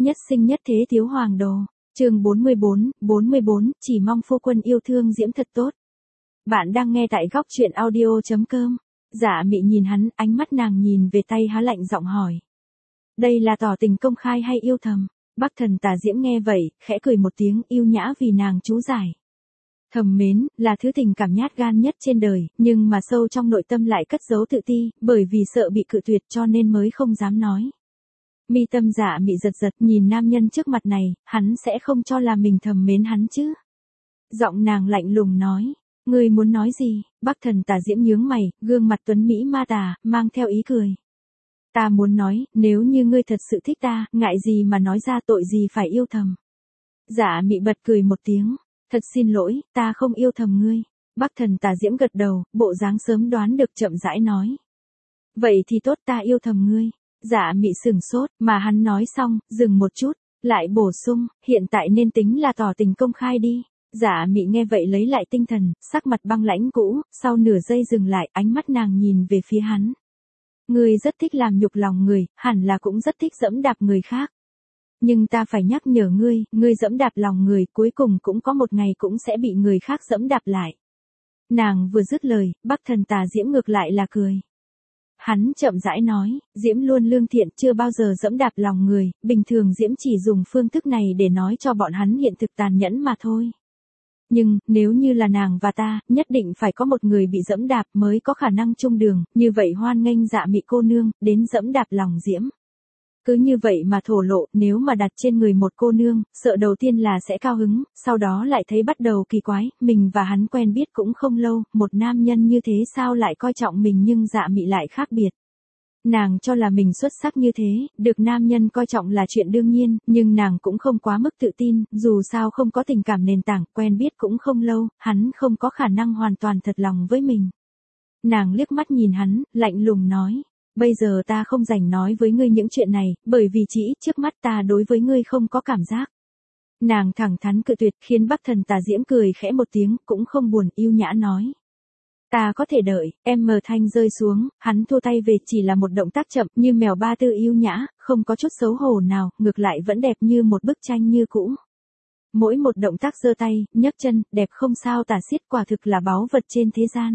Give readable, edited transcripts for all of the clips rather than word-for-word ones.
Nhất sinh nhất thế thiếu hoàng đồ. Chương 44, chỉ mong phu quân yêu thương Diễm thật tốt. Bạn đang nghe tại góc truyện audio.com. Dạ Mị nhìn hắn, ánh mắt nàng nhìn về tay há lạnh giọng hỏi. Đây là tỏ tình công khai hay yêu thầm? Bắc Thần Tà Diễm nghe vậy, khẽ cười một tiếng, yêu nhã vì nàng chú giải. Thầm mến, là thứ tình cảm nhát gan nhất trên đời, nhưng mà sâu trong nội tâm lại cất giấu tự ti, bởi vì sợ bị cự tuyệt cho nên mới không dám nói. Mi tâm Dạ Mị giật giật, nhìn nam nhân trước mặt này, hắn sẽ không cho là mình thầm mến hắn chứ. Giọng nàng lạnh lùng nói, ngươi muốn nói gì? Bắc Thần Tà Diễm nhướng mày, gương mặt tuấn mỹ ma tà, mang theo ý cười. Ta muốn nói, nếu như ngươi thật sự thích ta, ngại gì mà nói ra, tội gì phải yêu thầm. Dạ Mị bật cười một tiếng, thật xin lỗi, ta không yêu thầm ngươi. Bắc Thần Tà Diễm gật đầu, bộ dáng sớm đoán được chậm rãi nói. Vậy thì tốt, ta yêu thầm ngươi. Dạ Mị sửng sốt, mà hắn nói xong, dừng một chút, lại bổ sung, hiện tại nên tính là tỏ tình công khai đi. Dạ Mị nghe vậy lấy lại tinh thần, sắc mặt băng lãnh cũ, sau nửa giây dừng lại, ánh mắt nàng nhìn về phía hắn. Ngươi rất thích làm nhục lòng người, hẳn là cũng rất thích dẫm đạp người khác. Nhưng ta phải nhắc nhở ngươi dẫm đạp lòng người, cuối cùng cũng có một ngày cũng sẽ bị người khác dẫm đạp lại. Nàng vừa dứt lời, Bắc Thần Tà Diễm ngược lại là cười. Hắn chậm rãi nói, Diễm luôn lương thiện, chưa bao giờ dẫm đạp lòng người, bình thường Diễm chỉ dùng phương thức này để nói cho bọn hắn hiện thực tàn nhẫn mà thôi. Nhưng, nếu như là nàng và ta, nhất định phải có một người bị dẫm đạp mới có khả năng chung đường, như vậy hoan nghênh Dạ Mị cô nương, đến dẫm đạp lòng Diễm. Cứ như vậy mà thổ lộ, nếu mà đặt trên người một cô nương, sợ đầu tiên là sẽ cao hứng, sau đó lại thấy bắt đầu kỳ quái, mình và hắn quen biết cũng không lâu, một nam nhân như thế sao lại coi trọng mình, nhưng Dạ Mị lại khác biệt. Nàng cho là mình xuất sắc như thế, được nam nhân coi trọng là chuyện đương nhiên, nhưng nàng cũng không quá mức tự tin, dù sao không có tình cảm nền tảng, quen biết cũng không lâu, hắn không có khả năng hoàn toàn thật lòng với mình. Nàng liếc mắt nhìn hắn, lạnh lùng nói, bây giờ ta không rảnh nói với ngươi những chuyện này, bởi vì chỉ ít trước mắt ta đối với ngươi không có cảm giác. Nàng thẳng thắn cự tuyệt, khiến Bắc Thần Tà Diễm cười khẽ một tiếng, cũng không buồn, yêu nhã nói. Ta có thể đợi. Thanh rơi xuống, hắn thua tay về, chỉ là một động tác chậm, như mèo ba tư, yêu nhã, không có chút xấu hổ nào, ngược lại vẫn đẹp như một bức tranh như cũ. Mỗi một động tác giơ tay, nhấc chân, đẹp không sao tả xiết, quả thực là báu vật trên thế gian.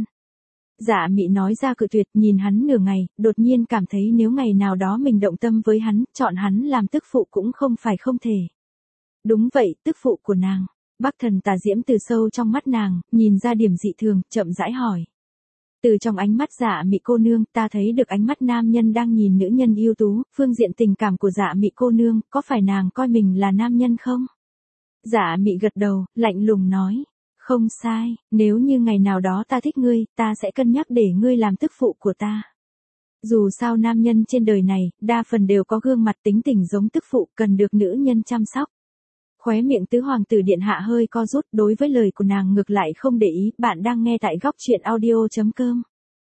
Dạ Mị nói ra cự tuyệt, nhìn hắn nửa ngày, đột nhiên cảm thấy nếu ngày nào đó mình động tâm với hắn, chọn hắn làm tức phụ cũng không phải không thể. Đúng vậy, tức phụ của nàng. Bắc Thần Tà Diễm từ sâu trong mắt nàng, nhìn ra điểm dị thường, chậm rãi hỏi. Từ trong ánh mắt Dạ Mị cô nương, ta thấy được ánh mắt nam nhân đang nhìn nữ nhân ưu tú, phương diện tình cảm của Dạ Mị cô nương, có phải nàng coi mình là nam nhân không? Dạ Mị gật đầu, lạnh lùng nói. Không sai, nếu như ngày nào đó ta thích ngươi, ta sẽ cân nhắc để ngươi làm tức phụ của ta. Dù sao nam nhân trên đời này, đa phần đều có gương mặt tính tình giống tức phụ, cần được nữ nhân chăm sóc. Khóe miệng tứ hoàng tử điện hạ hơi co rút, đối với lời của nàng ngược lại không để ý. Bạn đang nghe tại góc truyện audio.com.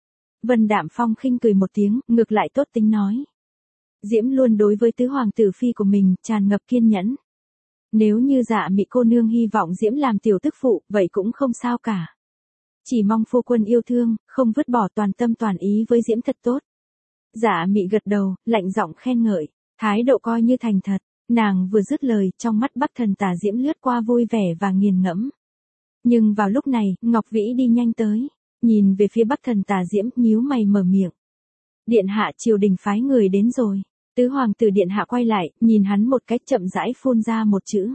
Vân Đạm Phong khinh cười một tiếng, ngược lại tốt tính nói. Diễm luôn đối với tứ hoàng tử phi của mình, tràn ngập kiên nhẫn. Nếu như Dạ Mị cô nương hy vọng Diễm làm tiểu tức phụ, vậy cũng không sao cả. Chỉ mong phu quân yêu thương, không vứt bỏ, toàn tâm toàn ý với Diễm thật tốt. Dạ Mị gật đầu, lạnh giọng khen ngợi, thái độ coi như thành thật. Nàng vừa dứt lời, trong mắt Bắc Thần Tà Diễm lướt qua vui vẻ và nghiền ngẫm. Nhưng vào lúc này, Ngọc Vĩ đi nhanh tới, nhìn về phía Bắc Thần Tà Diễm, nhíu mày mở miệng. Điện hạ, triều đình phái người đến rồi. Tứ hoàng tử điện hạ quay lại, nhìn hắn một cách, chậm rãi phun ra một chữ.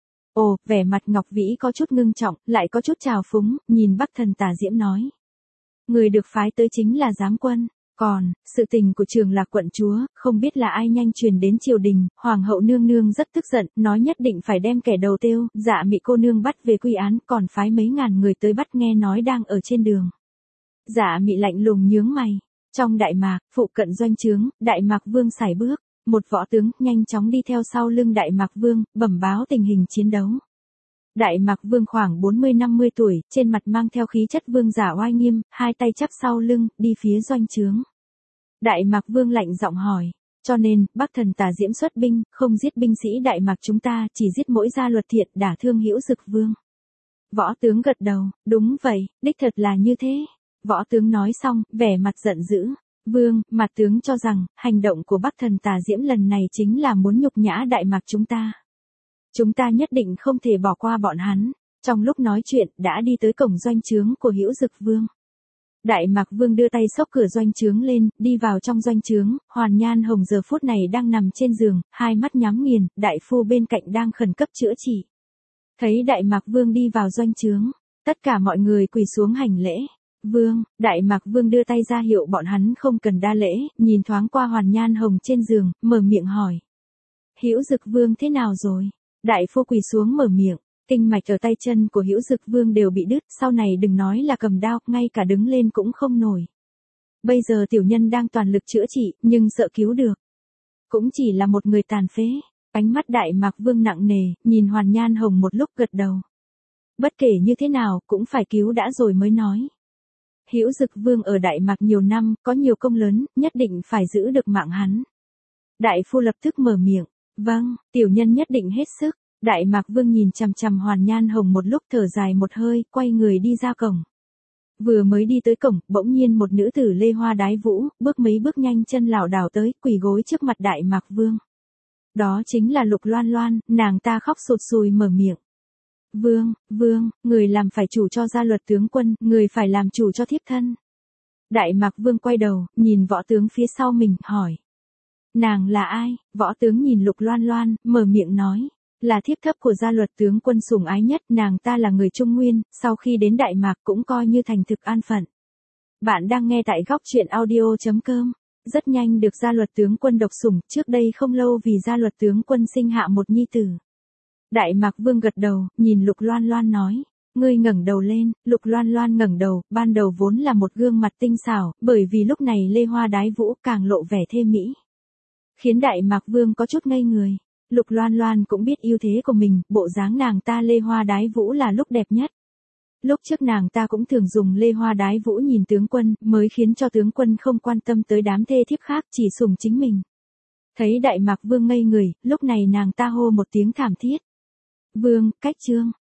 Ồ, vẻ mặt Ngọc Vĩ có chút ngưng trọng, lại có chút trào phúng, nhìn Bắc Thần Tà Diễm nói. Người được phái tới chính là giám quân. Còn, sự tình của Trường Lạc quận chúa, không biết là ai nhanh truyền đến triều đình, hoàng hậu nương nương rất tức giận, nói nhất định phải đem kẻ đầu tiêu, Dạ Mị cô nương bắt về quy án, còn phái mấy ngàn người tới bắt, nghe nói đang ở trên đường. Dạ Mị lạnh lùng nhướng mày. Trong Đại Mạc, phụ cận doanh trướng, Đại Mạc Vương sải bước, một võ tướng nhanh chóng đi theo sau lưng Đại Mạc Vương, bẩm báo tình hình chiến đấu. Đại Mạc Vương khoảng 40-50 tuổi, trên mặt mang theo khí chất vương giả oai nghiêm, hai tay chắp sau lưng, đi phía doanh trướng. Đại Mạc Vương lạnh giọng hỏi, cho nên, Bắc Thần Tà Diễm xuất binh, không giết binh sĩ Đại Mạc chúng ta, chỉ giết mỗi gia luật thiện, đả thương hữu dực vương. Võ tướng gật đầu, đúng vậy, đích thật là như thế. Võ tướng nói xong, vẻ mặt giận dữ. Vương, mặt tướng cho rằng, hành động của Bắc thần Tà Diễm lần này chính là muốn nhục nhã Đại Mạc chúng ta. Chúng ta nhất định không thể bỏ qua bọn hắn. Trong lúc nói chuyện, đã đi tới cổng doanh trướng của Hữu Dực Vương. Đại Mạc Vương đưa tay xốc cửa doanh trướng lên, đi vào trong doanh trướng, Hoàn Nhan Hồng giờ phút này đang nằm trên giường, hai mắt nhắm nghiền, đại phu bên cạnh đang khẩn cấp chữa trị. Thấy Đại Mạc Vương đi vào doanh trướng, tất cả mọi người quỳ xuống hành lễ. Vương, Đại Mạc Vương đưa tay ra hiệu bọn hắn không cần đa lễ, nhìn thoáng qua Hoàn Nhan Hồng trên giường, mở miệng hỏi. Hữu Dực Vương thế nào rồi? Đại phu quỳ xuống mở miệng. Kinh mạch ở tay chân của Hữu Dực Vương đều bị đứt, sau này đừng nói là cầm đao, ngay cả đứng lên cũng không nổi. Bây giờ tiểu nhân đang toàn lực chữa trị, nhưng sợ cứu được. Cũng chỉ là một người tàn phế. Ánh mắt Đại Mạc Vương nặng nề, nhìn Hoàn Nhan Hồng một lúc gật đầu. Bất kể như thế nào, cũng phải cứu đã rồi mới nói. Hữu Dực Vương ở Đại Mạc nhiều năm, có nhiều công lớn, nhất định phải giữ được mạng hắn. Đại phu lập tức mở miệng. Vâng, tiểu nhân nhất định hết sức. Đại Mạc Vương nhìn chằm chằm Hoàn Nhan Hồng một lúc thở dài một hơi, quay người đi ra cổng. Vừa mới đi tới cổng, bỗng nhiên một nữ tử lê hoa đái vũ, bước mấy bước nhanh chân lảo đảo tới, quỳ gối trước mặt Đại Mạc Vương. Đó chính là Lục Loan Loan, nàng ta khóc sụt sùi mở miệng. Vương, người làm phải chủ cho gia luật tướng quân, người phải làm chủ cho thiếp thân. Đại Mạc Vương quay đầu, nhìn võ tướng phía sau mình, hỏi. Nàng là ai? Võ tướng nhìn Lục Loan Loan, mở miệng nói. Là thiếp thấp của gia luật tướng quân sủng ái nhất, nàng ta là người Trung Nguyên, sau khi đến Đại Mạc cũng coi như thành thực an phận. Bạn đang nghe tại góc truyện audio.com. Rất nhanh được gia luật tướng quân độc sủng, trước đây không lâu vì gia luật tướng quân sinh hạ một nhi tử. Đại Mạc Vương gật đầu, nhìn Lục Loan Loan nói. Ngươi ngẩng đầu lên. Lục Loan Loan ngẩng đầu, ban đầu vốn là một gương mặt tinh xảo, bởi vì lúc này lê hoa đái vũ càng lộ vẻ thê mỹ. Khiến Đại Mạc Vương có chút ngây người. Lục Loan Loan cũng biết ưu thế của mình, bộ dáng nàng ta lê hoa đái vũ là lúc đẹp nhất. Lúc trước nàng ta cũng thường dùng lê hoa đái vũ nhìn tướng quân, mới khiến cho tướng quân không quan tâm tới đám thê thiếp khác, chỉ sủng chính mình. Thấy Đại Mạc Vương ngây người, lúc này nàng ta hô một tiếng thảm thiết. Vương, cách trương.